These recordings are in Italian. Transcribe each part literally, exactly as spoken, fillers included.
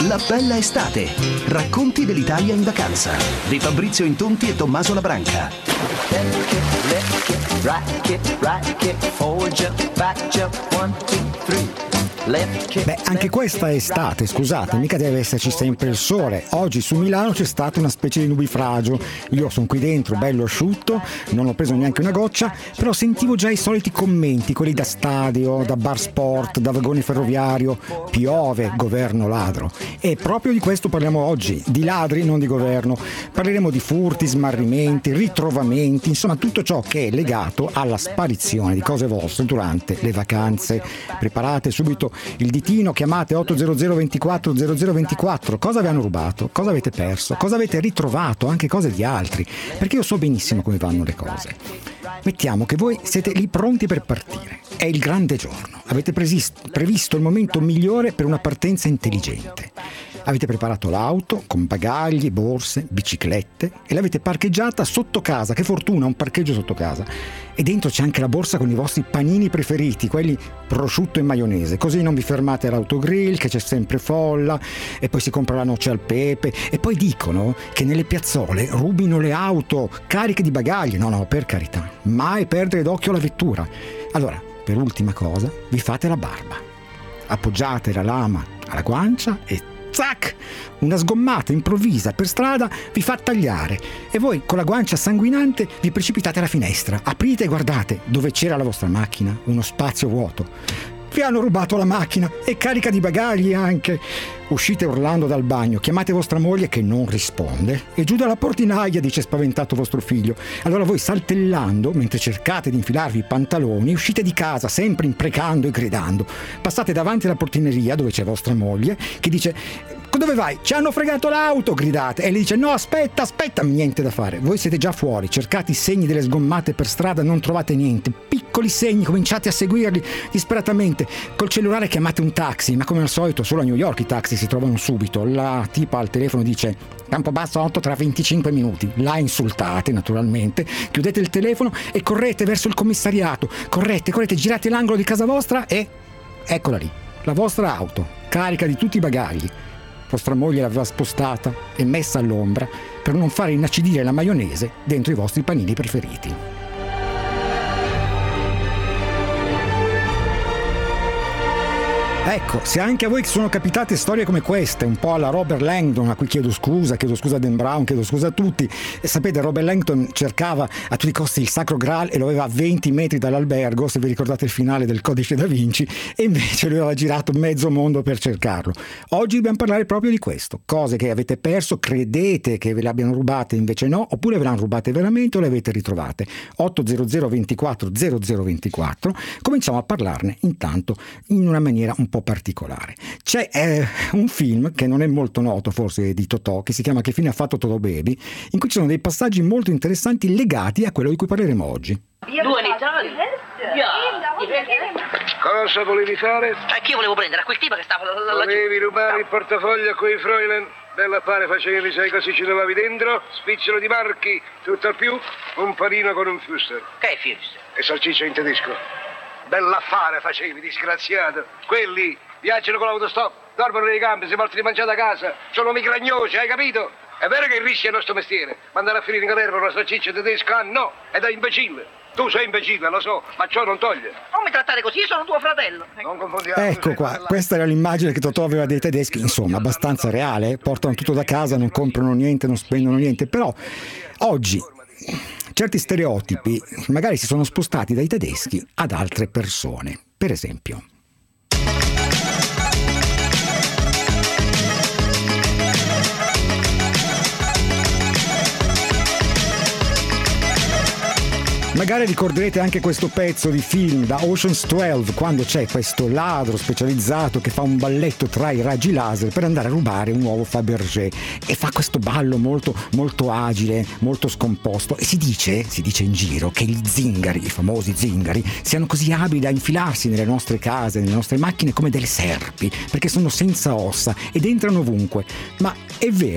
La bella estate. Racconti dell'Italia in vacanza di Fabrizio Intonti e Tommaso Labranca. Beh, anche questa è estate, scusate, mica deve esserci sempre il sole. Oggi su Milano c'è stata una specie di nubifragio. Io sono qui dentro, bello asciutto, non ho preso neanche una goccia, però sentivo già i soliti commenti, quelli da stadio, da bar sport, da vagone ferroviario. Piove, governo ladro. E proprio di questo parliamo oggi, di ladri, non di governo. Parleremo di furti, smarrimenti, ritrovamenti, insomma tutto ciò che è legato alla sparizione di cose vostre durante le vacanze. Preparate subito il ditino, chiamate otto zero zero ventiquattro zero zero ventiquattro. Cosa vi hanno rubato? Cosa avete perso? Cosa avete ritrovato? Anche cose di altri, perché io so benissimo come vanno le cose. Mettiamo che voi siete lì pronti per partire. È il grande giorno. Avete previsto, previsto il momento migliore per una partenza intelligente. Avete preparato l'auto con bagagli, borse, biciclette e l'avete parcheggiata sotto casa. Che fortuna, un parcheggio sotto casa. E dentro c'è anche la borsa con i vostri panini preferiti, quelli prosciutto e maionese. Così non vi fermate all'autogrill, che c'è sempre folla, e poi si compra la noce al pepe. E poi dicono che nelle piazzole rubino le auto cariche di bagagli. No, no, per carità, mai perdere d'occhio la vettura. Allora, per ultima cosa, vi fate la barba. Appoggiate la lama alla guancia e zac! Una sgommata improvvisa per strada vi fa tagliare e voi con la guancia sanguinante vi precipitate alla finestra, aprite e guardate dove c'era la vostra macchina, uno spazio vuoto. Vi hanno rubato la macchina e carica di bagagli anche. Uscite urlando dal bagno, chiamate vostra moglie che non risponde e giù dalla portinaia dice spaventato vostro figlio. Allora voi saltellando, mentre cercate di infilarvi i pantaloni, uscite di casa sempre imprecando e gridando. Passate davanti alla portineria dove c'è vostra moglie che dice dove vai? Ci hanno fregato l'auto, gridate. E lei dice no, aspetta, aspetta, niente da fare. Voi siete già fuori, cercate i segni delle sgommate per strada, non trovate niente. Piccoli segni, cominciate a seguirli disperatamente. Col cellulare chiamate un taxi, ma come al solito solo a New York i taxi si trovano subito. La tipa al telefono dice Campobasso otto tra venticinque minuti. La insultate naturalmente, chiudete il telefono e correte verso il commissariato. Correte, correte, girate l'angolo di casa vostra e eccola lì, la vostra auto, carica di tutti i bagagli. Vostra moglie l'aveva spostata e messa all'ombra per non fare inacidire la maionese dentro i vostri panini preferiti. Ecco, se anche a voi sono capitate storie come queste, un po' alla Robert Langdon, a cui chiedo scusa, chiedo scusa a Dan Brown, chiedo scusa a tutti, e sapete Robert Langdon cercava a tutti i costi il Sacro Graal e lo aveva a venti metri dall'albergo, se vi ricordate il finale del Codice da Vinci, e invece lui aveva girato mezzo mondo per cercarlo. Oggi dobbiamo parlare proprio di questo, cose che avete perso, credete che ve le abbiano rubate, invece no, oppure ve le hanno rubate veramente o le avete ritrovate. otto zero zero ventiquattro zero zero ventiquattro, cominciamo a parlarne intanto in una maniera un po' particolare. C'è eh, un film che non è molto noto forse di Totò, che si chiama Che fine ha fatto Totò Baby, in cui ci sono dei passaggi molto interessanti legati a quello di cui parleremo oggi. Due in Italia? Cosa volevi fare? Eh, che io volevo prendere? A quel tipo che stava... Volevi rubare il portafoglio a quei Fräulein? Bella affare facevi, sai così ci trovavi dentro? Spicciolo di marchi, tutto al più, un panino con un Fuster. Che è Fuster? E salsiccia in tedesco. Bell'affare facevi, disgraziato. Quelli viaggiano con l'autostop, dormono nei campi, si portano di mangiare a casa, sono migragnosi, hai capito? È vero che rischia il nostro mestiere, ma andare a finire in galera per una salsiccia tedesca, no, è da imbecille. Tu sei imbecille, lo so, ma ciò non toglie. Non mi trattare così, io sono tuo fratello. Non confondiamo. Ecco qua, questa era l'immagine che Totò aveva dei tedeschi, insomma, abbastanza reale, portano tutto da casa, non comprano niente, non spendono niente, però oggi certi stereotipi magari si sono spostati dai tedeschi ad altre persone. Per esempio, magari ricorderete anche questo pezzo di film da Ocean's dodici, quando c'è questo ladro specializzato che fa un balletto tra i raggi laser per andare a rubare un nuovo Fabergé e fa questo ballo molto molto agile, molto scomposto, e si dice, si dice in giro che gli zingari, i famosi zingari, siano così abili da infilarsi nelle nostre case, nelle nostre macchine come delle serpi, perché sono senza ossa ed entrano ovunque. Ma è vero che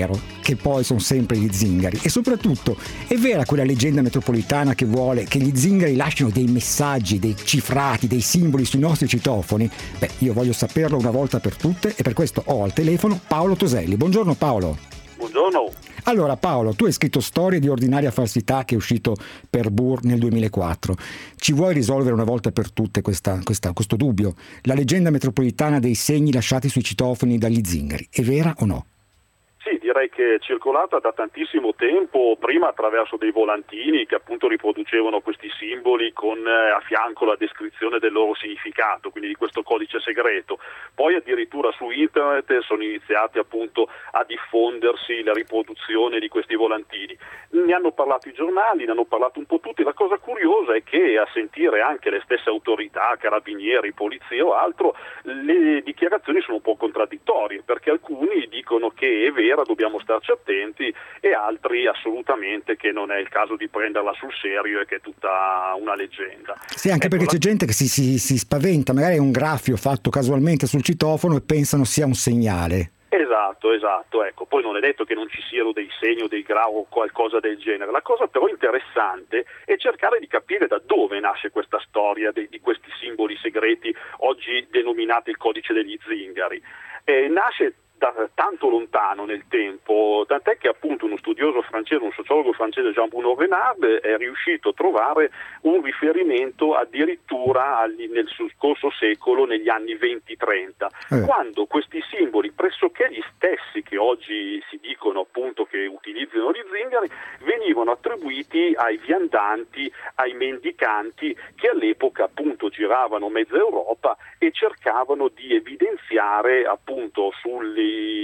che poi sono sempre gli zingari? E soprattutto, è vera quella leggenda metropolitana che vuole che gli zingari lasciano dei messaggi, dei cifrati, dei simboli sui nostri citofoni? Beh, io voglio saperlo una volta per tutte e per questo ho al telefono Paolo Toselli. Buongiorno Paolo. Buongiorno. Allora Paolo, tu hai scritto Storie di ordinaria falsità, che è uscito per Burr nel duemilaquattro. Ci vuoi risolvere una volta per tutte questa, questa, questo dubbio? La leggenda metropolitana dei segni lasciati sui citofoni dagli zingari, è vera o no? Sì, direi che è circolata da tantissimo tempo, prima attraverso dei volantini che appunto riproducevano questi simboli con eh, a fianco la descrizione del loro significato, quindi di questo codice segreto. Poi addirittura su internet sono iniziati appunto a diffondersi la riproduzione di questi volantini. Ne hanno parlato i giornali, ne hanno parlato un po' tutti. La cosa curiosa è che a sentire anche le stesse autorità, carabinieri, polizia o altro, le dichiarazioni sono un po' contraddittorie, perché alcuni dicono che è vera, dobbiamo starci attenti, e altri assolutamente che non è il caso di prenderla sul serio e che è tutta una leggenda. Sì, anche ecco, perché la... c'è gente che si, si, si spaventa, magari è un graffio fatto casualmente sul citofono e pensano sia un segnale. Esatto, esatto, ecco, poi non è detto che non ci siano dei segni o dei grau o qualcosa del genere. La cosa però interessante è cercare di capire da dove nasce questa storia di, di questi simboli segreti, oggi denominati il codice degli zingari. Eh, nasce da tanto lontano nel tempo, tant'è che appunto uno studioso francese, un sociologo francese, Jean-Bruno Renard, è riuscito a trovare un riferimento addirittura nel scorso secolo, negli anni venti trenta, eh. quando questi simboli, pressoché gli stessi che oggi si dicono appunto che utilizzano gli zingari, venivano attribuiti ai viandanti, ai mendicanti che all'epoca appunto giravano mezza Europa e cercavano di evidenziare appunto sulli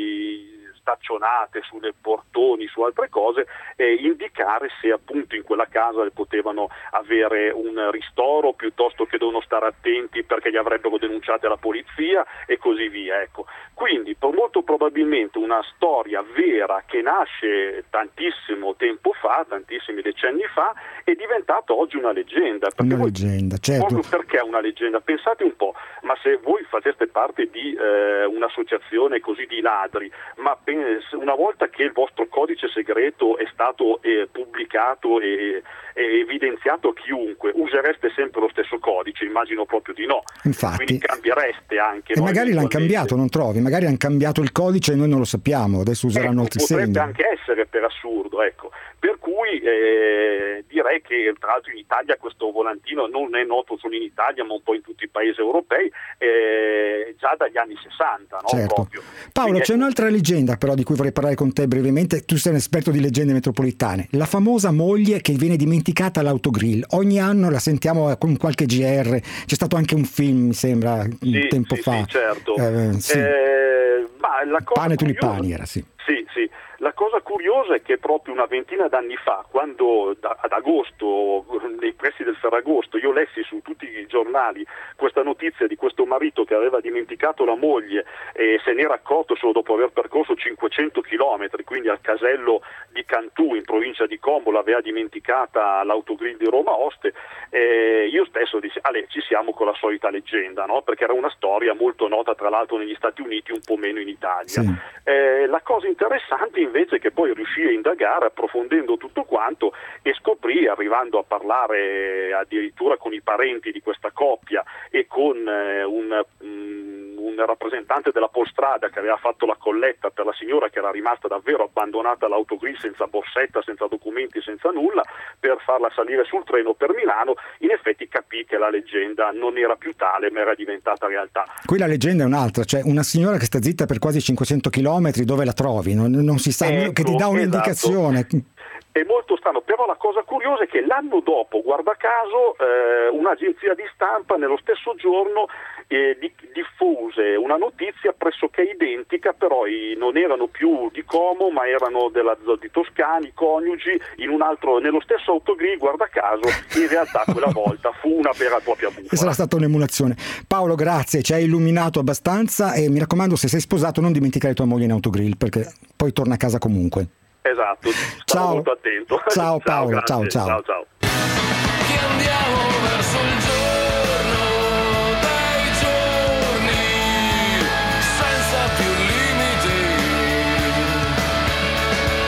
staccionate, sulle portoni, su altre cose, eh, indicare se appunto in quella casa potevano avere un ristoro piuttosto che devono stare attenti perché li avrebbero denunciati alla polizia e così via. Ecco. Quindi molto probabilmente una storia vera che nasce tantissimo tempo fa, tantissimi decenni fa, è diventata oggi una leggenda. Perché una voi, leggenda, certo. Proprio perché è una leggenda? Pensate un po', ma se voi faceste parte di eh, un'associazione così di ladri, ma una volta che il vostro codice segreto è stato eh, pubblicato e, e evidenziato a chiunque, usereste sempre lo stesso codice? Immagino proprio di no. Infatti. Quindi cambiereste anche. E magari l'hanno cambiato, non trovi? Magari hanno cambiato il codice e noi non lo sappiamo, adesso useranno ecco, altri potrebbe segni. Potrebbe anche essere, per assurdo, ecco. Per cui eh, direi che tra l'altro in Italia questo volantino non è noto solo in Italia ma un po' in tutti i paesi europei, eh, già dagli anni sessanta, no? Certo. Proprio. Paolo, Quindi, c'è ecco, un'altra leggenda però di cui vorrei parlare con te brevemente. Tu sei un esperto di leggende metropolitane, la famosa moglie che viene dimenticata all'autogrill. Ogni anno la sentiamo con qualche G R, c'è stato anche un film mi sembra un sì, tempo sì, fa. Sì, certo. Eh, sì. Eh, ma la cosa Pane curiosa... tulipani era, sì. Sì, sì. La cosa curiosa è che proprio una ventina d'anni fa, quando da, ad agosto, nei pressi del Ferragosto, io lessi su tutti i giornali questa notizia di questo marito che aveva dimenticato la moglie e se n'era accorto solo dopo aver percorso cinquecento chilometri, quindi al casello di Cantù in provincia di Como l'aveva dimenticata all'autogrill di Roma Oste, eh, io stesso dissi, Ale, ci siamo con la solita leggenda, no? Perché era una storia molto nota tra l'altro negli Stati Uniti, un po' meno in Italia. Sì. Eh, la cosa interessante invece che poi riuscì a indagare approfondendo tutto quanto e scoprì, arrivando a parlare addirittura con i parenti di questa coppia e con eh, un, um, un rappresentante della Polstrada che aveva fatto la colletta per la signora che era rimasta davvero abbandonata all'autogrill senza borsetta, senza documenti, senza nulla, per farla salire sul treno per Milano, in effetti capì che la leggenda non era più tale ma era diventata realtà. Qui la leggenda è un'altra, cioè una signora che sta zitta per quasi cinquecento chilometri, dove la trovi? Non, non si sa, ecco, che ti dà un'indicazione. Esatto. È molto strano, però la cosa curiosa è che l'anno dopo, guarda caso, eh, un'agenzia di stampa nello stesso giorno eh, di, diffuse una notizia pressoché identica, però i, non erano più di Como ma erano della, di Toscani, coniugi, in un altro, nello stesso autogrill, guarda caso, in realtà quella volta fu una vera e propria bufala. E sarà stata un'emulazione. Paolo, grazie, ci hai illuminato abbastanza e mi raccomando, se sei sposato non dimenticare tua moglie in autogrill perché poi torna a casa comunque. Esatto, stavo molto attento. Ciao Paolo, ciao, ciao. ciao, ciao. Che andiamo verso il giorno dei giorni senza più limiti.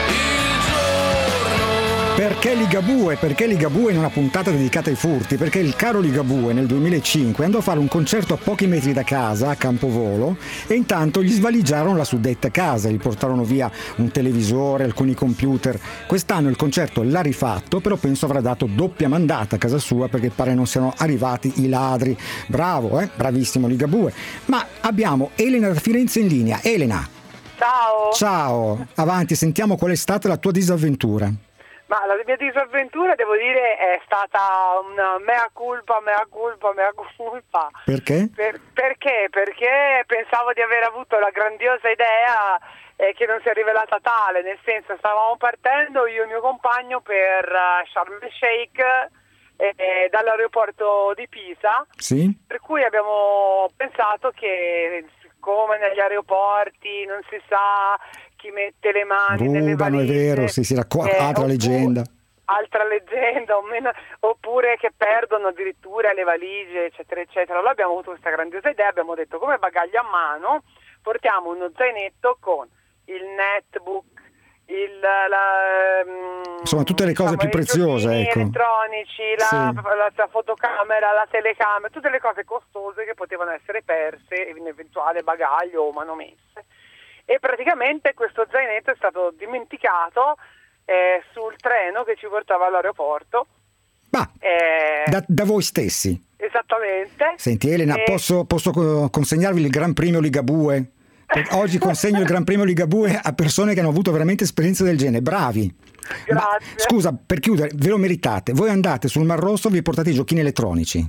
Perché Ligabue? Perché Ligabue in una puntata dedicata ai furti? Perché il caro Ligabue nel duemilacinque andò a fare un concerto a pochi metri da casa, a Campovolo, e intanto gli svaligiarono la suddetta casa, gli portarono via un televisore, alcuni computer. Quest'anno il concerto l'ha rifatto, però penso avrà dato doppia mandata a casa sua perché pare non siano arrivati i ladri. Bravo, eh? Bravissimo Ligabue. Ma abbiamo Elena da Firenze in linea. Elena. Ciao. Ciao, avanti, sentiamo qual è stata la tua disavventura. Ma la mia disavventura, devo dire, è stata una mea culpa, mea culpa, mea culpa. Perché? Per, perché? Perché pensavo di aver avuto la grandiosa idea eh, che non si è rivelata tale, nel senso stavamo partendo io e il mio compagno per uh, Sharm el Sheikh eh, eh, dall'aeroporto di Pisa, sì? Per cui abbiamo pensato che siccome negli aeroporti non si sa chi mette le mani nelle rubano, valigie, è vero, sì, si racconta, eh, altra oppure, leggenda. Altra leggenda, o meno, oppure che perdono addirittura le valigie, eccetera, eccetera. Allora abbiamo avuto questa grandiosa idea, abbiamo detto come bagaglio a mano portiamo uno zainetto con il netbook, il, la, insomma tutte le cose diciamo, più preziose, ecco, elettronici, la, sì. la, la fotocamera, la telecamera, tutte le cose costose che potevano essere perse in eventuale bagaglio o manomesse. E praticamente questo zainetto è stato dimenticato eh, sul treno che ci portava all'aeroporto. Ma eh, da, da voi stessi? Esattamente. Senti Elena, e... posso, posso consegnarvi il Gran Premio Ligabue? Oggi consegno il Gran Premio Ligabue a persone che hanno avuto veramente esperienze del genere, bravi. Grazie. Ma, scusa, per chiudere, ve lo meritate. Voi andate sul Mar Rosso, vi portate i giochini elettronici.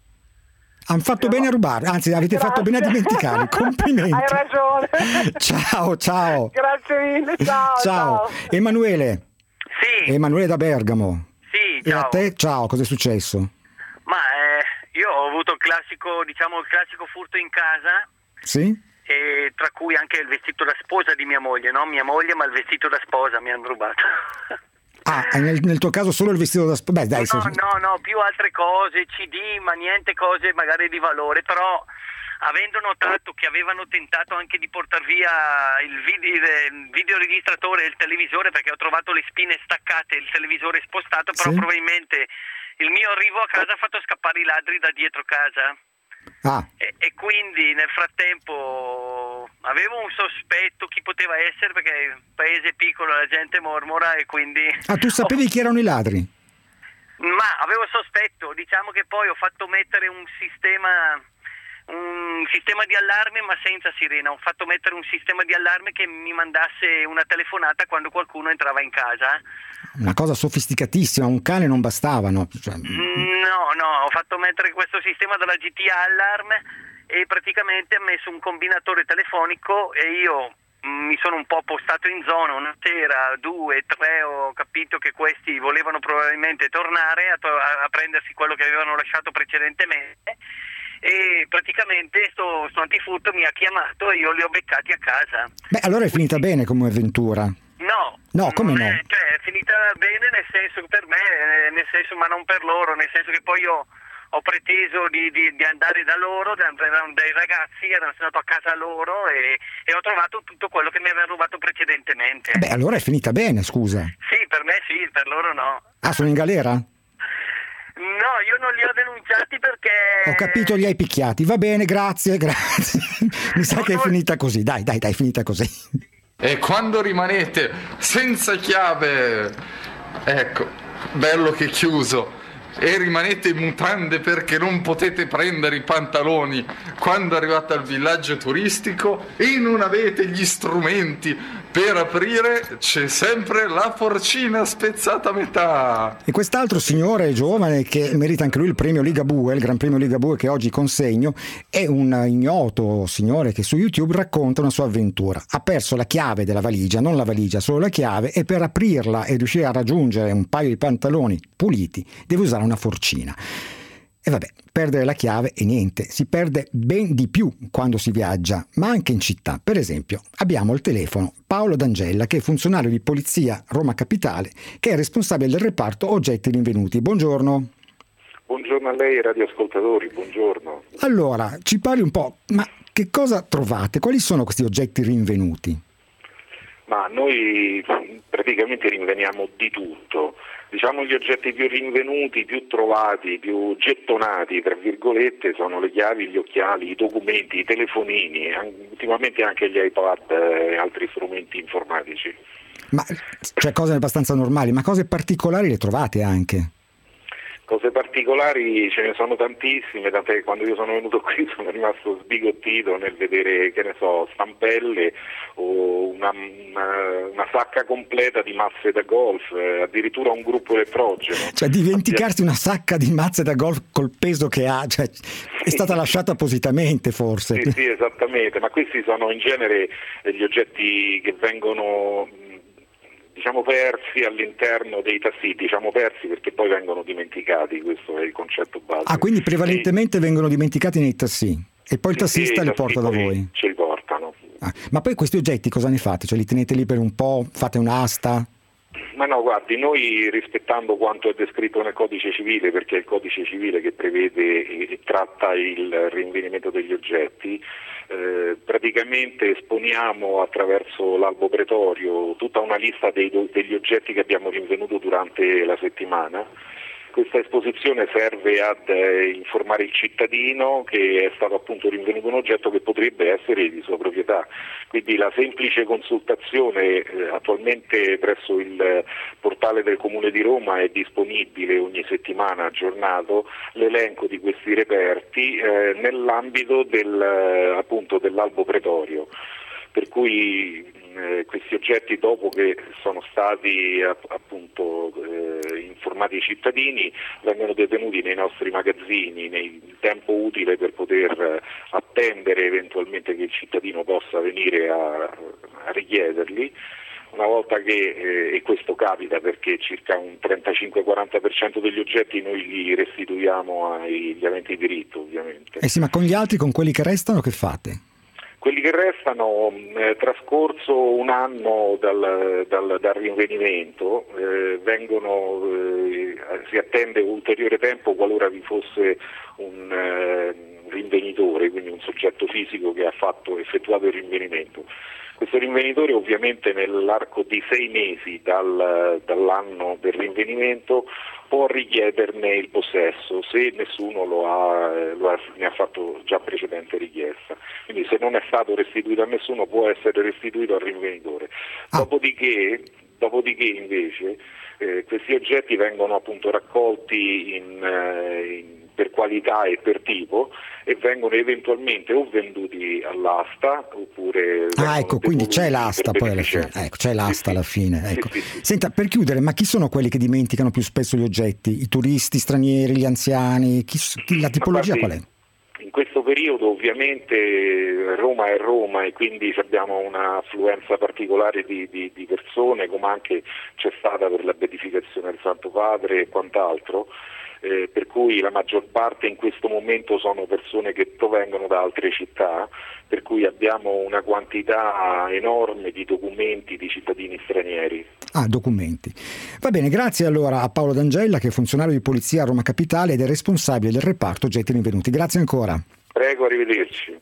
Hanno fatto no. bene a rubare, anzi avete Grazie. fatto bene a dimenticarli. Complimenti. Hai ragione. Ciao, ciao. Grazie mille, ciao. Ciao. ciao. Emanuele. Sì. Emanuele da Bergamo. Sì, ciao. E a te, ciao, cosa è successo? Ma eh, io ho avuto il classico, diciamo, il classico furto in casa. Sì? E tra cui anche il vestito da sposa di mia moglie, non mia moglie, ma il vestito da sposa mi hanno rubato. Ah, nel, nel tuo caso solo il vestito da sposa? Beh, dai. No, se... no, no, più altre cose, C D, ma niente cose magari di valore, però avendo notato che avevano tentato anche di portar via il, video, il videoregistratore e il televisore, perché ho trovato le spine staccate e il televisore spostato, però sì? probabilmente il mio arrivo a casa ha fatto scappare i ladri da dietro casa. Ah. E, e quindi nel frattempo avevo un sospetto chi poteva essere, perché paese piccolo la gente mormora e quindi... Ah, tu sapevi oh. chi erano i ladri? Ma avevo sospetto, diciamo che poi ho fatto mettere un sistema un sistema di allarme ma senza sirena, ho fatto mettere un sistema di allarme che mi mandasse una telefonata quando qualcuno entrava in casa. Una cosa sofisticatissima, un cane non bastava, no? Cioè... No, no, ho fatto mettere questo sistema della G T Alarm e praticamente ha messo un combinatore telefonico e io mi sono un po' postato in zona, una sera, due, tre, ho capito che questi volevano probabilmente tornare a, to- a prendersi quello che avevano lasciato precedentemente e praticamente sto, sto antifurto mi ha chiamato e io li ho beccati a casa. Beh, allora è finita bene come avventura. No, no, come no? È, cioè, è finita bene nel senso per me, nel senso ma non per loro, nel senso che poi io ho preteso di, di, di andare da loro, da, dai ragazzi, sono andato a casa loro e, e ho trovato tutto quello che mi avevano rubato precedentemente. Beh, allora è finita bene, scusa. Sì, per me sì, per loro no. Ah, sono in galera? No, io non li ho denunciati perché... Ho capito, li hai picchiati. Va bene, grazie, grazie. Mi sa che è finita così. Dai, dai, dai, è finita così. E quando rimanete senza chiave, ecco, bello che chiuso, e rimanete in mutande perché non potete prendere i pantaloni quando arrivate al villaggio turistico e non avete gli strumenti per aprire, c'è sempre la forcina spezzata a metà. E quest'altro signore giovane che merita anche lui il premio Ligabue, il Gran Premio Ligabue che oggi consegno, è un ignoto signore che su YouTube racconta una sua avventura. Ha perso la chiave della valigia, non la valigia, solo la chiave, e per aprirla e riuscire a raggiungere un paio di pantaloni puliti deve usare una forcina. E vabbè, perdere la chiave e niente, si perde ben di più quando si viaggia, ma anche in città. Per esempio, abbiamo al telefono Paolo D'Angella, che è funzionario di polizia Roma Capitale, che è responsabile del reparto oggetti rinvenuti. Buongiorno. Buongiorno a lei, radioascoltatori, buongiorno. Allora, ci parli un po', ma che cosa trovate? Quali sono questi oggetti rinvenuti? Ma noi praticamente rinveniamo di tutto. Diciamo gli oggetti più rinvenuti, più trovati, più gettonati, tra virgolette, sono le chiavi, gli occhiali, i documenti, i telefonini, ultimamente anche gli iPad e altri strumenti informatici. Ma cioè cose abbastanza normali, ma cose particolari le trovate anche? Cose particolari ce ne sono tantissime, tant'è che quando io sono venuto qui sono rimasto sbigottito nel vedere, che ne so, stampelle o una, una, una sacca completa di mazze da golf, eh, addirittura un gruppo elettrogeno. Cioè dimenticarsi una sacca di mazze da golf col peso che ha, cioè, è stata lasciata appositamente forse. Sì, sì, esattamente, ma questi sono in genere gli oggetti che vengono, diciamo, persi all'interno dei tassì, diciamo persi perché poi vengono dimenticati, questo è il concetto base. Ah, quindi prevalentemente e... vengono dimenticati nei tassì e poi il tassista sì, li porta da voi? Ce li portano. Ah, ma poi questi oggetti cosa ne fate? Cioè li tenete lì per un po', fate un'asta? Ma no, guardi, noi rispettando quanto è descritto nel codice civile, perché è il codice civile che prevede e tratta il rinvenimento degli oggetti, eh, praticamente esponiamo attraverso l'albo pretorio tutta una lista dei, degli oggetti che abbiamo rinvenuto durante la settimana. Questa esposizione serve ad eh, informare il cittadino che è stato appunto rinvenuto un oggetto che potrebbe essere di sua proprietà. Quindi la semplice consultazione eh, attualmente presso il portale del Comune di Roma è disponibile ogni settimana aggiornato l'elenco di questi reperti eh, nell'ambito del, eh, appunto dell'albo pretorio. Per cui eh, questi oggetti, dopo che sono stati appunto eh, informati i cittadini, vengono detenuti nei nostri magazzini nel tempo utile per poter attendere eventualmente che il cittadino possa venire a, a richiederli. Una volta che, eh, e questo capita perché circa un trentacinque quaranta per cento degli oggetti noi li restituiamo agli aventi diritto, ovviamente. Eh sì, ma con gli altri, con quelli che restano, che fate? Quelli che restano, eh, trascorso un anno dal, dal, dal rinvenimento, eh, vengono, eh, si attende ulteriore tempo qualora vi fosse un eh, rinvenitore, quindi un soggetto fisico che ha fatto, effettuato il rinvenimento. Questo rinvenitore ovviamente nell'arco di sei mesi dal, dall'anno del rinvenimento può richiederne il possesso se nessuno lo ha, lo ha, ne ha fatto già precedente richiesta. Quindi se non è stato restituito a nessuno può essere restituito al rinvenitore. Ah. Dopodiché, dopodiché invece eh, questi oggetti vengono appunto raccolti in, eh, in per qualità e per tipo e vengono eventualmente o venduti all'asta oppure ah ecco, quindi c'è l'asta poi alla fine, ecco, c'è l'asta sì, alla fine ecco. Sì, sì, sì. Senta, per chiudere, ma chi sono quelli che dimenticano più spesso gli oggetti? I turisti stranieri, gli anziani? Chi, chi, la tipologia qual è? In questo periodo ovviamente Roma è Roma e quindi abbiamo un'affluenza particolare di, di, di persone, come anche c'è stata per la beatificazione del Santo Padre e quant'altro. Eh, per cui la maggior parte in questo momento sono persone che provengono da altre città, per cui abbiamo una quantità enorme di documenti di cittadini stranieri. Ah, documenti. Va bene, grazie allora a Paolo D'Angella, che è funzionario di polizia a Roma Capitale ed è responsabile del reparto oggetti rinvenuti. Grazie ancora. Prego, arrivederci.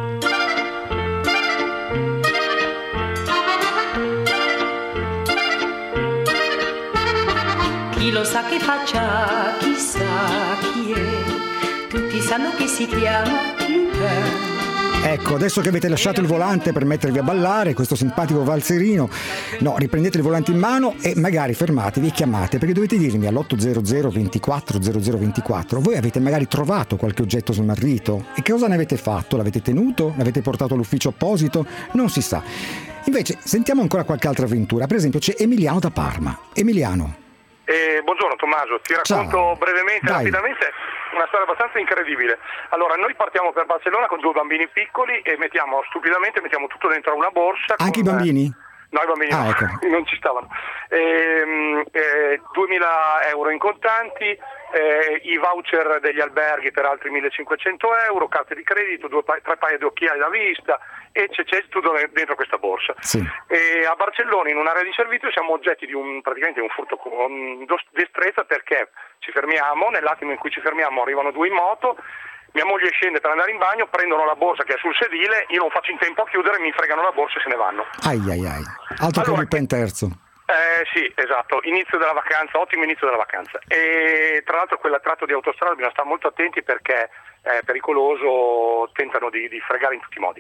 Chi lo sa che faccia, chissà chi è, tutti sanno che si chiama Lupin. Ecco, adesso che avete lasciato il volante per mettervi a ballare, questo simpatico valzerino, no, riprendete il volante in mano e magari fermatevi e chiamate, perché dovete dirmi all'otto hundred ventiquattro zero zero ventiquattro, voi avete magari trovato qualche oggetto smarrito e che cosa ne avete fatto? L'avete tenuto? L'avete portato all'ufficio apposito? Non si sa. Invece, sentiamo ancora qualche altra avventura. Per esempio c'è Emiliano da Parma. Emiliano. Eh, buongiorno Tommaso, ti racconto Ciao. brevemente, Dai. rapidamente una storia abbastanza incredibile. Allora, noi partiamo per Barcellona con due bambini piccoli e mettiamo stupidamente mettiamo tutto dentro una borsa. Anche con, i bambini? No, i bambini ah, no, ecco. non ci stavano. Eh, eh, duemila euro in contanti, eh, i voucher degli alberghi per altri millecinquecento euro, carte di credito, due pa- tre paia di occhiali da vista e c'è, c'è tutto dentro questa borsa. Sì. E a Barcellona in un'area di servizio siamo oggetti di un praticamente un furto con destrezza, perché ci fermiamo, nell'attimo in cui ci fermiamo arrivano due in moto, mia moglie scende per andare in bagno, prendono la borsa che è sul sedile, io non faccio in tempo a chiudere, mi fregano la borsa e se ne vanno. Ai ai ai, altro allora, che il pen terzo. Eh, sì, esatto, inizio della vacanza, ottimo inizio della vacanza. E tra l'altro quel tratto di autostrada bisogna stare molto attenti perché è pericoloso, tentano di, di fregare in tutti i modi.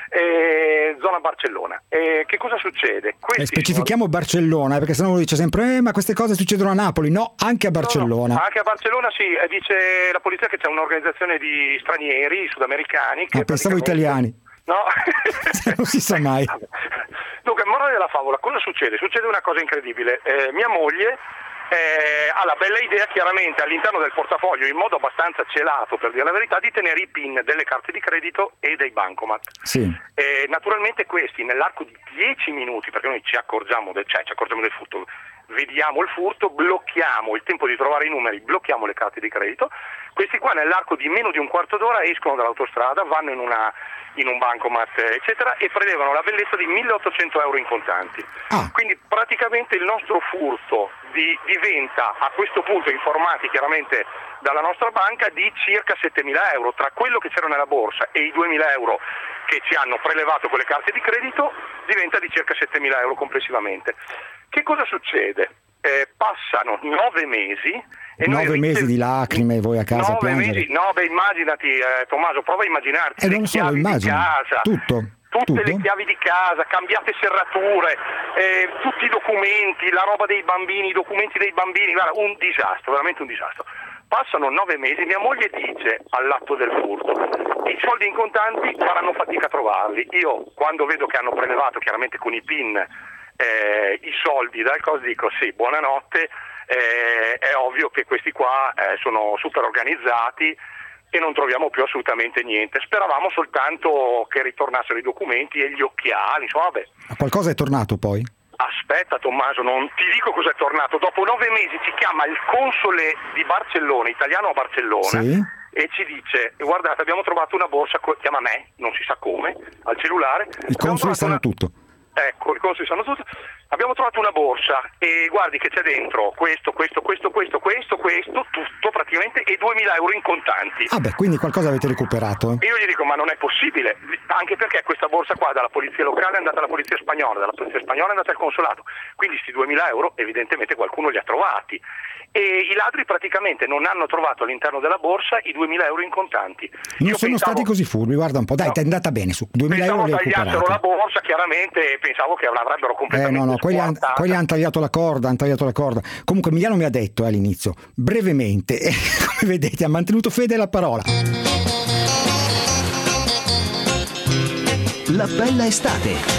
E, zona Barcellona. E che cosa succede? E specifichiamo signori... Barcellona, perché sennò uno dice sempre eh, ma queste cose succedono a Napoli. No, anche a Barcellona. No, no. Anche a Barcellona sì, dice la polizia che c'è un'organizzazione di stranieri sudamericani che ah, pensavo italiani. No, non si sa mai. Dunque, morale della favola, cosa succede? Succede una cosa incredibile. Eh, mia moglie eh, ha la bella idea, chiaramente all'interno del portafoglio, in modo abbastanza celato, per dire la verità, di tenere i PIN delle carte di credito e dei bancomat. Sì. Eh, naturalmente questi, nell'arco di dieci minuti, perché noi ci accorgiamo del, cioè, ci accorgiamo del furto, vediamo il furto, blocchiamo il tempo di trovare i numeri, blocchiamo le carte di credito. Questi qua nell'arco di meno di un quarto d'ora escono dall'autostrada, vanno in una in un bancomat eccetera e prelevano la bellezza di milleottocento euro in contanti. Ah. Quindi praticamente il nostro furto di, diventa a questo punto, informati chiaramente dalla nostra banca, di circa settemila euro. Tra quello che c'era nella borsa e i duemila euro che ci hanno prelevato con le carte di credito diventa di circa settemila euro complessivamente. Che cosa succede? Eh, passano nove mesi e nove noi mesi di lacrime voi a casa nove a piangere. mesi, no beh immaginati eh, Tommaso, prova a immaginarti eh, le non so, chiavi immagino. di casa, tutto tutte tutto? le chiavi di casa, cambiate serrature, eh, tutti i documenti, la roba dei bambini, i documenti dei bambini, guarda, un disastro, veramente un disastro. Passano nove mesi, mia moglie dice all'atto del furto: i soldi in contanti faranno fatica a trovarli. Io quando vedo che hanno prelevato chiaramente con i PIN eh, i soldi dal coso dico sì, buonanotte, eh, è ovvio che questi qua eh, sono super organizzati e non troviamo più assolutamente niente. Speravamo soltanto che ritornassero i documenti e gli occhiali, insomma vabbè. Qualcosa è tornato poi? Aspetta Tommaso, non ti dico cosa è tornato. Dopo nove mesi ci chiama il console di Barcellona, italiano a Barcellona, sì? E ci dice: guardate, abbiamo trovato una borsa, chiama me, non si sa come, al cellulare. I consoli sanno una... tutto. Ecco, i consoli sanno tutto. Abbiamo trovato una borsa e guardi che c'è dentro questo, questo, questo, questo, questo, questo, tutto praticamente, e duemila euro in contanti. Ah beh, quindi qualcosa avete recuperato? Io gli dico: ma non è possibile, anche perché questa borsa qua dalla polizia locale è andata alla polizia spagnola, dalla polizia spagnola è andata al consolato, quindi sti duemila euro evidentemente qualcuno li ha trovati. E i ladri praticamente non hanno trovato all'interno della borsa i duemila euro in contanti. Non Io sono pensavo... stati così furbi, guarda un po', dai, no. ti è andata bene, su duemila euro li hai recuperati. Pensavo tagliassero la borsa, chiaramente, e pensavo che l'avrebbero completamente Eh no, no, quelli hanno han tagliato la corda, hanno tagliato la corda. Comunque Emiliano mi ha detto eh, all'inizio, brevemente, e come vedete ha mantenuto fede alla parola. La bella estate.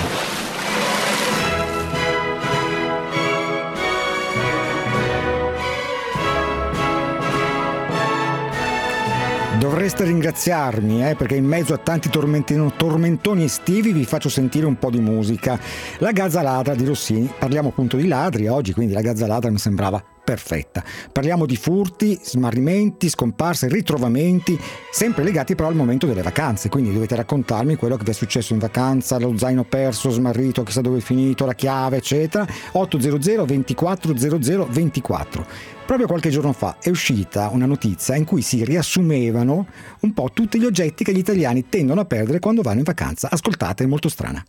Dovreste ringraziarmi eh, perché in mezzo a tanti tormentoni estivi vi faccio sentire un po' di musica. La Gazza Ladra di Rossini, parliamo appunto di ladri oggi, quindi la Gazza Ladra mi sembrava perfetta. Parliamo di furti, smarrimenti, scomparse, ritrovamenti, sempre legati però al momento delle vacanze, quindi dovete raccontarmi quello che vi è successo in vacanza, lo zaino perso, smarrito, chissà dove è finito, la chiave, eccetera. ottocento ventiquattro zero zero ventiquattro. Proprio qualche giorno fa è uscita una notizia in cui si riassumevano un po' tutti gli oggetti che gli italiani tendono a perdere quando vanno in vacanza. Ascoltate, è molto strana.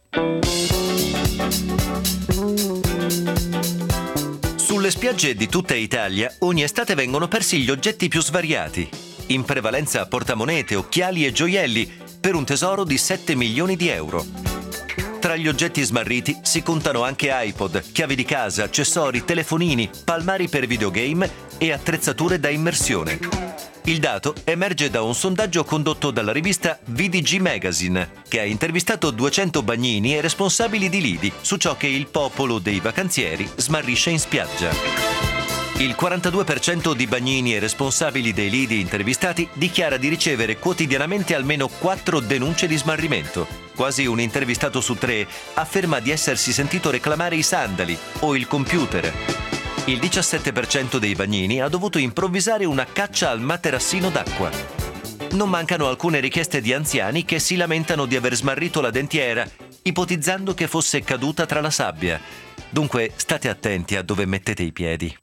Sulle spiagge di tutta Italia ogni estate vengono persi gli oggetti più svariati, in prevalenza portamonete, occhiali e gioielli, per un tesoro di sette milioni di euro. Tra gli oggetti smarriti si contano anche iPod, chiavi di casa, accessori, telefonini, palmari per videogame e attrezzature da immersione. Il dato emerge da un sondaggio condotto dalla rivista V D G Magazine, che ha intervistato duecento bagnini e responsabili di lidi su ciò che il popolo dei vacanzieri smarrisce in spiaggia. Il quarantadue per cento di bagnini e responsabili dei lidi intervistati dichiara di ricevere quotidianamente almeno quattro denunce di smarrimento. Quasi un intervistato su tre afferma di essersi sentito reclamare i sandali o il computer. Il diciassette per cento dei bagnini ha dovuto improvvisare una caccia al materassino d'acqua. Non mancano alcune richieste di anziani che si lamentano di aver smarrito la dentiera, ipotizzando che fosse caduta tra la sabbia. Dunque state attenti a dove mettete i piedi.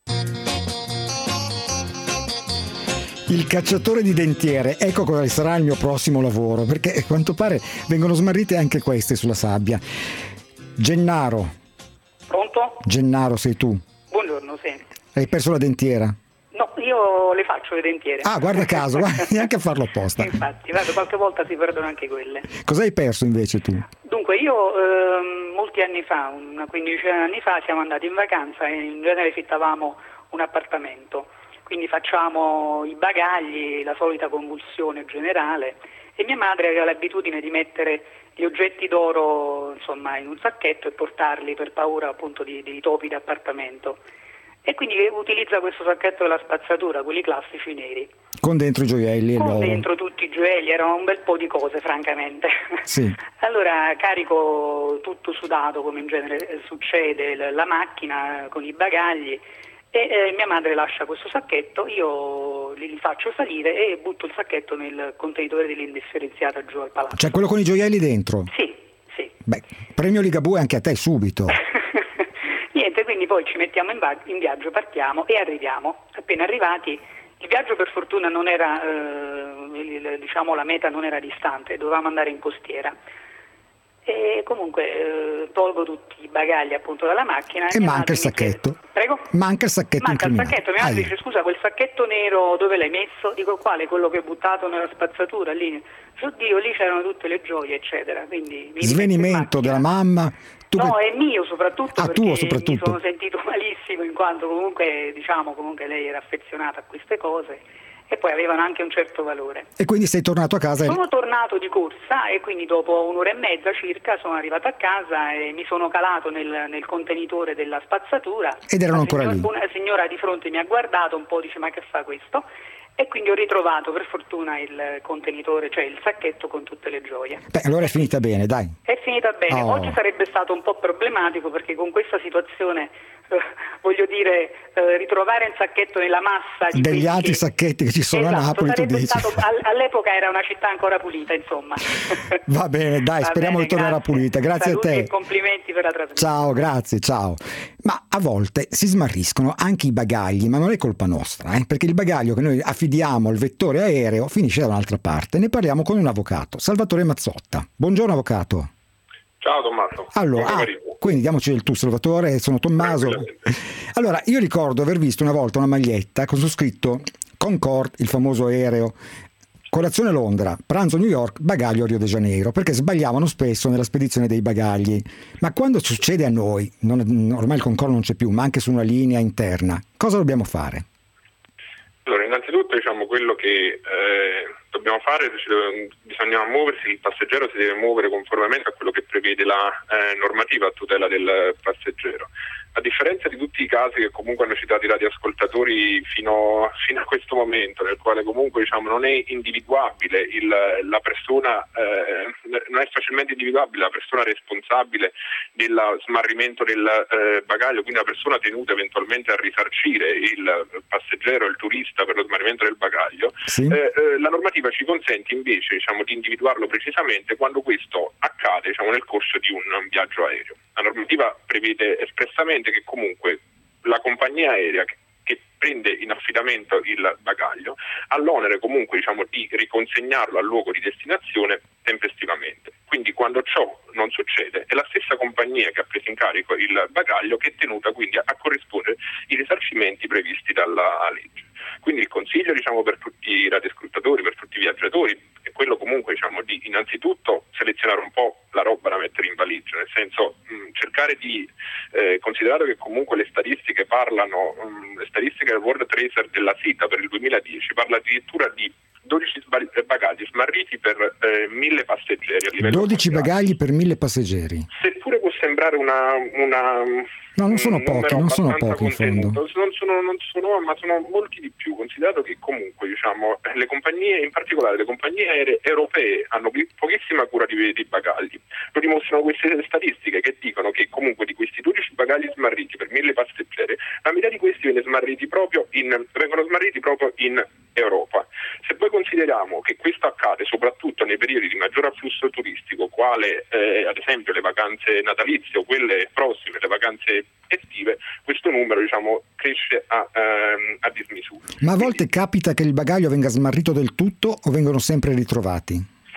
Il cacciatore di dentiere, ecco quale sarà il mio prossimo lavoro, perché a quanto pare vengono smarrite anche queste sulla sabbia. Gennaro. Pronto? Pronto? Gennaro, sei tu? Buongiorno, sì. Hai perso la dentiera? No, io le faccio le dentiere. Ah, guarda caso, guarda, neanche a farlo apposta. Infatti, guarda, qualche volta si perdono anche quelle. Cosa hai perso invece tu? Dunque, io ehm, molti anni fa, una quindicina anni fa, siamo andati in vacanza e in genere fittavamo un appartamento. Quindi facciamo i bagagli, la solita convulsione generale, e mia madre aveva l'abitudine di mettere gli oggetti d'oro, insomma, in un sacchetto e portarli per paura appunto di, di topi d'appartamento. E quindi utilizza questo sacchetto della spazzatura, quelli classici neri. Con dentro i gioielli e Con l'oro. dentro tutti i gioielli, erano un bel po' di cose, francamente. Sì. Allora carico tutto sudato, come in genere succede, la, la macchina con i bagagli, e eh, mia madre lascia questo sacchetto, io li, li faccio salire e butto il sacchetto nel contenitore dell'indifferenziata giù al palazzo. Cioè quello con i gioielli dentro? Sì, sì. Beh, premio Ligabue anche a te subito. Niente, quindi poi ci mettiamo in, va- in viaggio, partiamo e arriviamo. Appena arrivati, il viaggio per fortuna non era, eh, il, diciamo la meta non era distante, dovevamo andare in costiera. E comunque eh, tolgo tutti i bagagli appunto dalla macchina. E manca il sacchetto. Chiede, prego? Manca il sacchetto Manca il incriminato. sacchetto, mia madre dice scusa, quel sacchetto nero dove l'hai messo? Dico quale? Quello che ho buttato nella spazzatura lì. Oddio, lì c'erano tutte le gioie eccetera. Quindi mi Svenimento della mamma. Tu no, che... è mio soprattutto, ah, perché tuo soprattutto. mi sono sentito malissimo in quanto comunque diciamo comunque lei era affezionata a queste cose e poi avevano anche un certo valore. E quindi sei tornato a casa? Sono tornato di corsa e quindi dopo un'ora e mezza circa sono arrivato a casa e mi sono calato nel, nel contenitore della spazzatura. Ed erano La ancora signora, lì. Una signora di fronte mi ha guardato un po', dice ma che fa questo? E quindi ho ritrovato per fortuna il contenitore, cioè il sacchetto con tutte le gioie. Beh, allora è finita bene, dai. È finita bene. Oh. Oggi sarebbe stato un po' problematico perché con questa situazione, eh, voglio dire, eh, ritrovare un sacchetto nella massa di degli quelli altri che... sacchetti che ci sono esatto, a Napoli, tu sarebbe dici. stato, all- all'epoca era una città ancora pulita, insomma. Va bene, dai, Va speriamo bene, di tornare grazie. pulita. Grazie Saluti a te. e complimenti per la trasmissione. Ciao, grazie, ciao. Ma a volte si smarriscono anche i bagagli, ma non è colpa nostra, eh? Perché il bagaglio che noi affidiamo al vettore aereo finisce da un'altra parte. Ne parliamo con un avvocato, Salvatore Mazzotta. Buongiorno avvocato. Ciao Tommaso. Allora, ah, quindi diamoci del tu Salvatore, sono Tommaso. Allora, io ricordo aver visto una volta una maglietta con su scritto Concorde, il famoso aereo, colazione Londra, pranzo New York, bagaglio Rio de Janeiro, perché sbagliavano spesso nella spedizione dei bagagli. Ma quando succede a noi, non, ormai il Concorde non c'è più, ma anche su una linea interna, cosa dobbiamo fare? Allora, innanzitutto diciamo quello che eh, dobbiamo fare, bisogna muoversi, il passeggero si deve muovere conformemente a quello che prevede la eh, normativa a tutela del passeggero. A differenza di tutti i casi che comunque hanno citato i radioascoltatori fino, fino a questo momento, nel quale comunque diciamo non è individuabile il, la persona, eh, non è facilmente individuabile la persona responsabile del smarrimento del eh, bagaglio, quindi la persona tenuta eventualmente a risarcire il passeggero, il turista per lo smarrimento del bagaglio, sì. eh, eh, la normativa ci consente invece diciamo, di individuarlo precisamente quando questo accade diciamo, nel corso di un viaggio aereo. La normativa prevede espressamente che comunque la compagnia aerea che, che prende in affidamento il bagaglio ha l'onere comunque diciamo, di riconsegnarlo al luogo di destinazione tempestivamente. Quindi quando ciò non succede è la stessa compagnia che ha preso in carico il bagaglio che è tenuta quindi a, a corrispondere i risarcimenti previsti dalla legge. Quindi il consiglio diciamo, per tutti i radioascoltatori, per tutti i viaggiatori, è quello comunque diciamo, di innanzitutto selezionare un po' la roba da mettere in valigia, nel senso mh, cercare di, eh, considerato che comunque le statistiche parlano, mh, le statistiche del World Tracer della SITA per il duemiladieci parla addirittura di dodici bagagli smarriti per eh, mille passeggeri a livello dodici mondiale. Bagagli per mille passeggeri. Seppure può sembrare una... una no, non sono pochi, non sono pochi in fondo. Non sono, non sono, ma sono molti di più, considerato che comunque diciamo, le compagnie, in particolare le compagnie aeree europee, hanno pochissima cura di, di bagagli. Lo dimostrano queste statistiche che dicono che comunque di questi dodici bagagli smarriti per mille passeggeri, la metà di questi viene smarriti proprio in, vengono smarriti proprio in Europa. Se poi consideriamo che questo accade soprattutto nei periodi di maggior afflusso turistico, quale eh, ad esempio le vacanze natalizie o quelle prossime, le vacanze estive, questo numero diciamo cresce a, ehm, a dismisura. Ma a volte Quindi, capita che il bagaglio venga smarrito del tutto o vengono sempre ritrovati? Sì, si tratta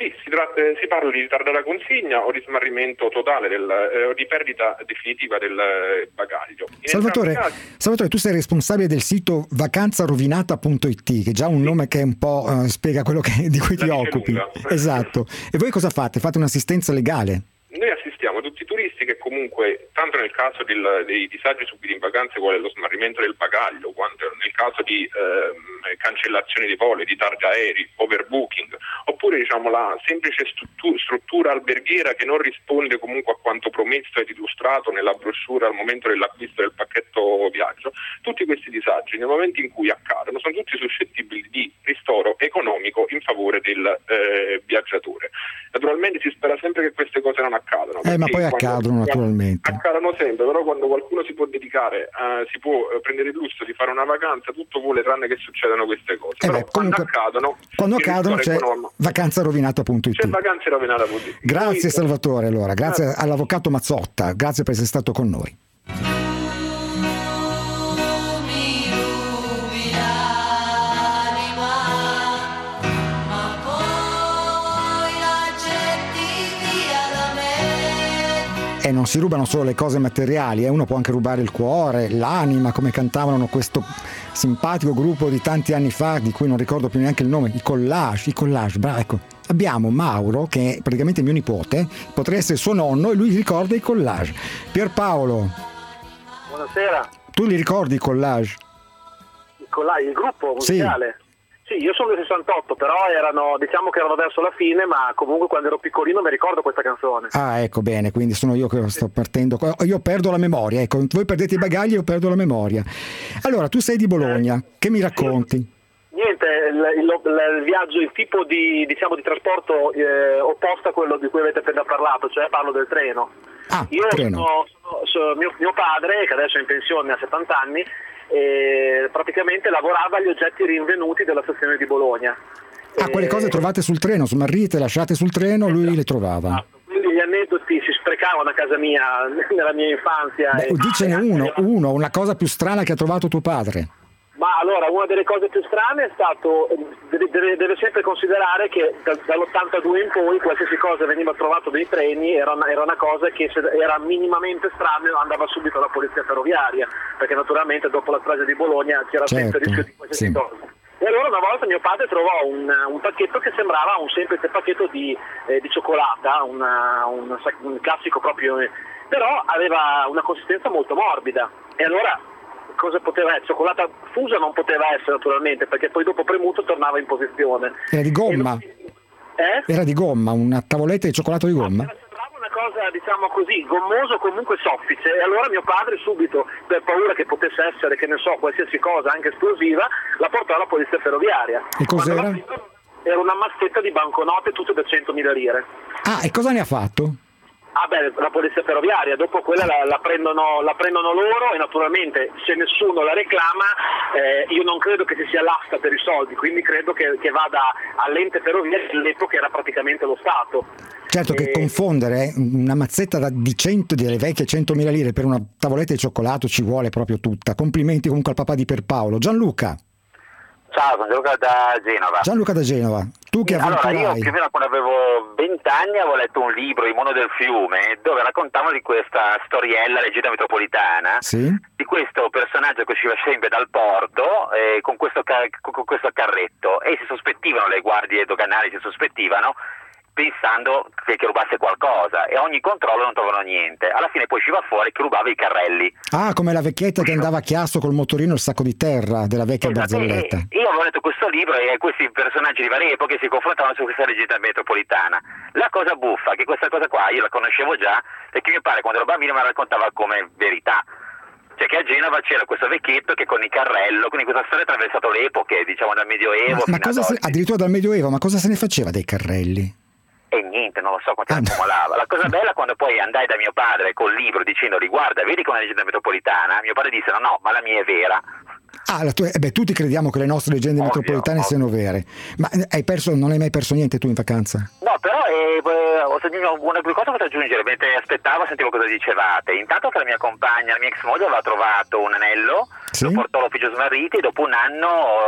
eh, si parla di ritardata consegna o di smarrimento totale, del, eh, o di perdita definitiva del eh, bagaglio. In Salvatore, entrambi i casi- Salvatore, tu sei responsabile del sito vacanza rovinata punto it, che è già un nome che un po' eh, spiega quello che, di cui ti La dice occupi. lunga. Esatto. E voi cosa fate? Fate un'assistenza legale? Noi assistiamo tutti i turisti che comunque, tanto nel caso del, dei disagi subiti in vacanze, quale lo smarrimento del bagaglio, quanto nel caso di ehm, cancellazione di voli, di targa aerei, overbooking, oppure diciamo la semplice struttura, struttura alberghiera che non risponde comunque a quanto promesso ed illustrato nella brochure al momento dell'acquisto del pacchetto viaggio, tutti questi disagi nel momento in cui accadono sono tutti suscettibili di ristoro economico in favore del eh, viaggiatore. Naturalmente si spera sempre che queste cose non accadano. Eh, ma poi quando- accadono naturalmente. Accadono sempre, però quando qualcuno si può dedicare, eh, si può eh, prendere il lusso di fare una vacanza, tutto vuole tranne che succedano queste cose. Eh però beh, comunque, quando accadono, Quando il accadono c'è ristoro economico- vacanza rovinata punto it. c'è vacanza rovinata così. Grazie Poi- Salvatore, allora, grazie all'avvocato Mazzotta, grazie per essere stato con noi. E non si rubano solo le cose materiali, eh, uno può anche rubare il cuore, l'anima, come cantavano questo simpatico gruppo di tanti anni fa, di cui non ricordo più neanche il nome, i Collage, i Collage, bravo, ecco. Abbiamo Mauro, che è praticamente mio nipote, potrebbe essere suo nonno, e lui ricorda i Collage. Pierpaolo, Buonasera, tu li ricordi i Collage? il, colla- il gruppo Sì. musicale? Sì, io sono del sessantotto, però erano, diciamo che erano verso la fine, ma comunque quando ero piccolino mi ricordo questa canzone. Ah, ecco, bene, quindi sono io che sto partendo. Io perdo la memoria, ecco, voi perdete i bagagli, io perdo la memoria. Allora, tu sei di Bologna, che mi racconti? Niente, il, il- il viaggio, il tipo di, diciamo, di trasporto eh, opposto a quello di cui avete appena parlato, cioè parlo del treno. Ah, Io treno. sono, sono- sono- mio, mio padre, che adesso è in pensione, ha settanta anni, eh, praticamente lavorava agli oggetti rinvenuti della stazione di Bologna. Ah, quelle cose trovate sul treno, smarrite, lasciate sul treno, lui le trovava. Quindi gli aneddoti si sprecavano a casa mia nella mia infanzia. Beh, e- dicene uno, uno, una cosa più strana che ha trovato tuo padre. Ma allora, una delle cose più strane è stato, deve, deve- deve sempre considerare che da- dall'ottantadue in poi qualsiasi cosa veniva trovato nei treni era una, era una cosa che se era minimamente strana andava subito alla polizia ferroviaria, perché naturalmente dopo la strage di Bologna c'era sempre il Certo, rischio di qualsiasi sì. cosa. E allora una volta mio padre trovò un, un pacchetto che sembrava un semplice pacchetto di, eh, di cioccolata, una- un, un classico proprio, eh, però aveva una consistenza molto morbida. E allora cosa poteva essere? Cioccolata fusa non poteva essere naturalmente, perché poi dopo premuto tornava in posizione. Era di gomma? Eh? Era di gomma, una tavoletta di cioccolato di gomma? Una cosa diciamo così, gommoso, comunque soffice, e allora mio padre subito, per paura che potesse essere, che ne so, qualsiasi cosa, anche esplosiva, la portò alla polizia ferroviaria. E cos'era? Quando l'ha visto, era una mazzetta di banconote tutte da centomila lire. Ah, e cosa ne ha fatto? Ah beh, la polizia ferroviaria, dopo quella la, la, prendono, la prendono loro, e naturalmente se nessuno la reclama eh, io non credo che ci sia l'asta per i soldi, quindi credo che, che vada all'ente ferrovia, che all'epoca era praticamente lo Stato. Certo che E- confondere una mazzetta da- di cento, delle vecchie centomila lire per una tavoletta di cioccolato ci vuole proprio tutta. Complimenti comunque al papà di Pierpaolo. Gianluca, Ciao, sono Gianluca da Genova. Gianluca da Genova, tu che Allora, avventura io hai? più o meno quando avevo vent'anni avevo letto un libro, Il mondo del fiume, dove raccontavano di questa storiella leggenda metropolitana, Sì? di questo personaggio che usciva sempre dal porto eh, con, questo ca- con questo carretto, e si sospettivano, le guardie doganali si sospettivano, pensando che, che rubasse qualcosa, e a ogni controllo non trovano niente. Alla fine poi usciva fuori che rubava i carrelli. Ah, come la vecchietta che andava a chiasso col motorino il sacco di terra della vecchia Esatto, barzelletta. e- Io avevo letto questo libro e questi personaggi di varie epoche si confrontavano su questa leggenda metropolitana. La cosa buffa, che questa cosa qua io la conoscevo già, perché mio padre quando ero bambino me la raccontava come verità. Cioè che a Genova c'era questo vecchietto che con il carrello, quindi questa storia ha attraversato le epoche, diciamo dal Medioevo Ma fino cosa ad se- oggi. addirittura dal Medioevo, ma cosa se ne faceva dei carrelli? E niente, non lo so quanto ne accumulava. La cosa bella quando poi andai da mio padre col libro dicendogli guarda, vedi come è la leggenda metropolitana, mio padre disse no, no, ma la mia è vera. Ah, la tua- eh beh, tutti crediamo che le nostre leggende metropolitane siano vere. Ma eh, hai perso, non hai mai perso niente tu in vacanza? No, però eh, eh, ho sentito una due cose da aggiungere, mentre aspettavo sentivo cosa dicevate. Intanto che la mia compagna, la mia ex moglie aveva trovato un anello, Sì? lo portò all'ufficio smarriti e dopo un anno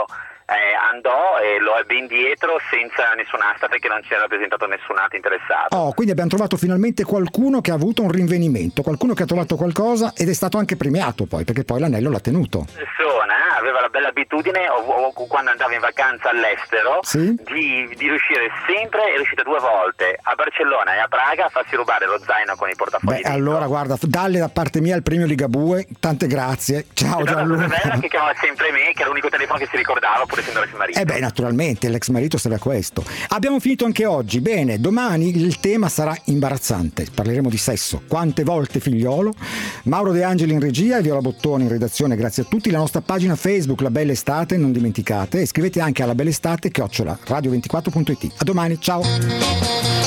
eh, andò e lo ebbe indietro senza nessun'asta perché non si era presentato nessun altro interessato. Oh, quindi abbiamo trovato finalmente qualcuno che ha avuto un rinvenimento, qualcuno che ha trovato qualcosa ed è stato anche premiato poi, perché poi l'anello l'ha tenuto. Persona eh, aveva la bella abitudine o, o, quando andava in vacanza all'estero sì? di, di riuscire sempre, è riuscita due volte a Barcellona e a Praga a farsi rubare lo zaino con i portafogli. Beh, allora guarda, dalle da parte mia il premio Ligabue, tante grazie. Ciao Gianluca. Bella che chiamava sempre me, che era l'unico telefono che si ricordava, pur essendo l'ex marito. Eh beh, naturalmente, l'ex marito sarà questo. Abbiamo finito anche oggi. Bene, domani il tema sarà imbarazzante. Parleremo di sesso. Quante volte figliolo? Mauro De Angeli in regia e Viola Bottone in redazione. Grazie a tutti. La nostra pagina Facebook La Bella Estate, non dimenticate. E scrivete anche alla bellestate chiocciola radio ventiquattro punto it. A domani, ciao.